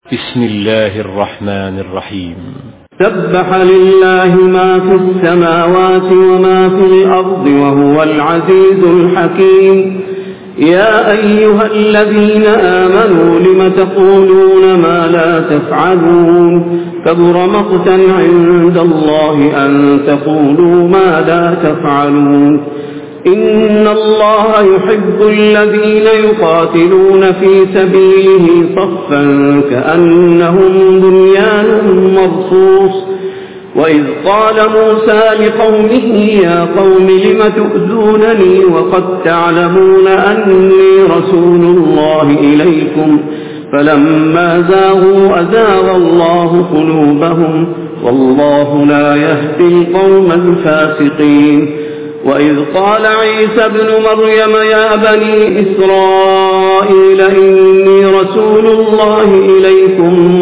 بسم الله الرحمن الرحيم. سبح لله ما في السماوات وما في الأرض وهو العزيز الحكيم. يا أيها الذين آمنوا لم تقولون ما لا تفعلون كبر مقتا عند الله أن تقولوا ما لا تفعلون. إن الله يحب الذين يقاتلون في سبيله صفا كأنهم بنيان مرصوص. وإذ قال موسى لقومه يا قوم لم تؤذونني وقد تعلمون أني رسول الله إليكم فلما زاغوا أزاغ الله قلوبهم والله لا يهدي القوم الفاسقين. وإذ قال عيسى ابن مريم يا بني إسرائيل إني رسول الله إليكم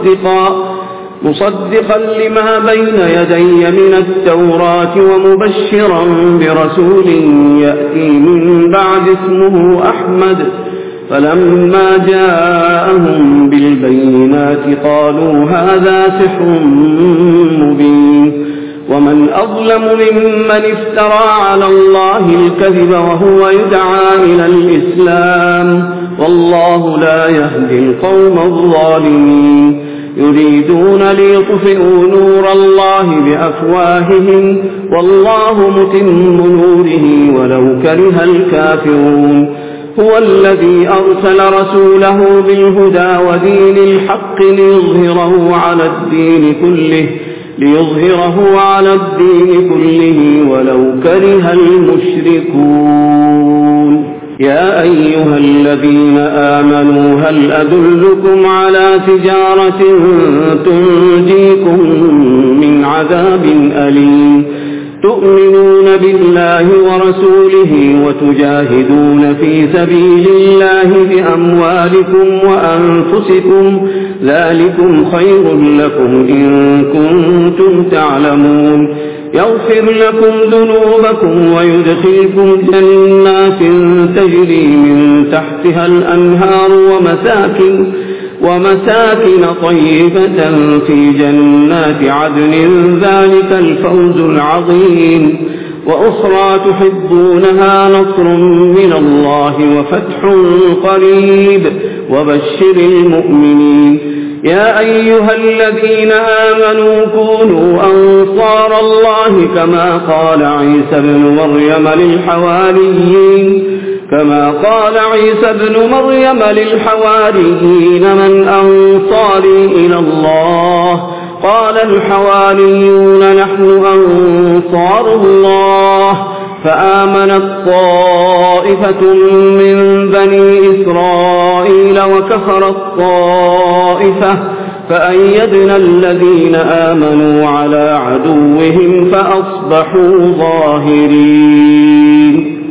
مصدقا لما بين يدي من التوراة ومبشرا برسول يأتي من بعد اسمه أحمد. فلما جاءهم بالبينات قالوا هذا سحر مبين. ومن أظلم ممن افترى على الله الكذب وهو يدعى إلى الإسلام والله لا يهدي القوم الظالمين. يريدون ليطفئوا نور الله بأفواههم والله متم نوره ولو كره الكافرون. هو الذي أرسل رسوله بالهدى ودين الحق ليظهره على الدين كله ولو كره المشركون. يا أيها الذين آمنوا هل أدلكم على تجارة تنجيكم من عذاب أليم تؤمنون بالله ورسوله وتجاهدون في سبيل الله بأموالكم وأنفسكم ذلكم خير لكم إن كنتم تعلمون. يغفر لكم ذنوبكم ويدخلكم جنات تجري من تحتها الأنهار ومساكن طيبة في جنات عدن ذلك الفوز العظيم. وأخرى تحبونها نصر من الله وفتح قريب وبشر المؤمنين. يا أيها الذين آمنوا كونوا أنصار الله كما قال عيسى بن مريم للحواريين من أنصاري إلى الله قال الحواريون نحن أنصار الله. فآمنت طائفة من بني إسرائيل وكفرت طائفة فأيدنا الذين آمنوا على عدوهم فأصبحوا ظاهرين.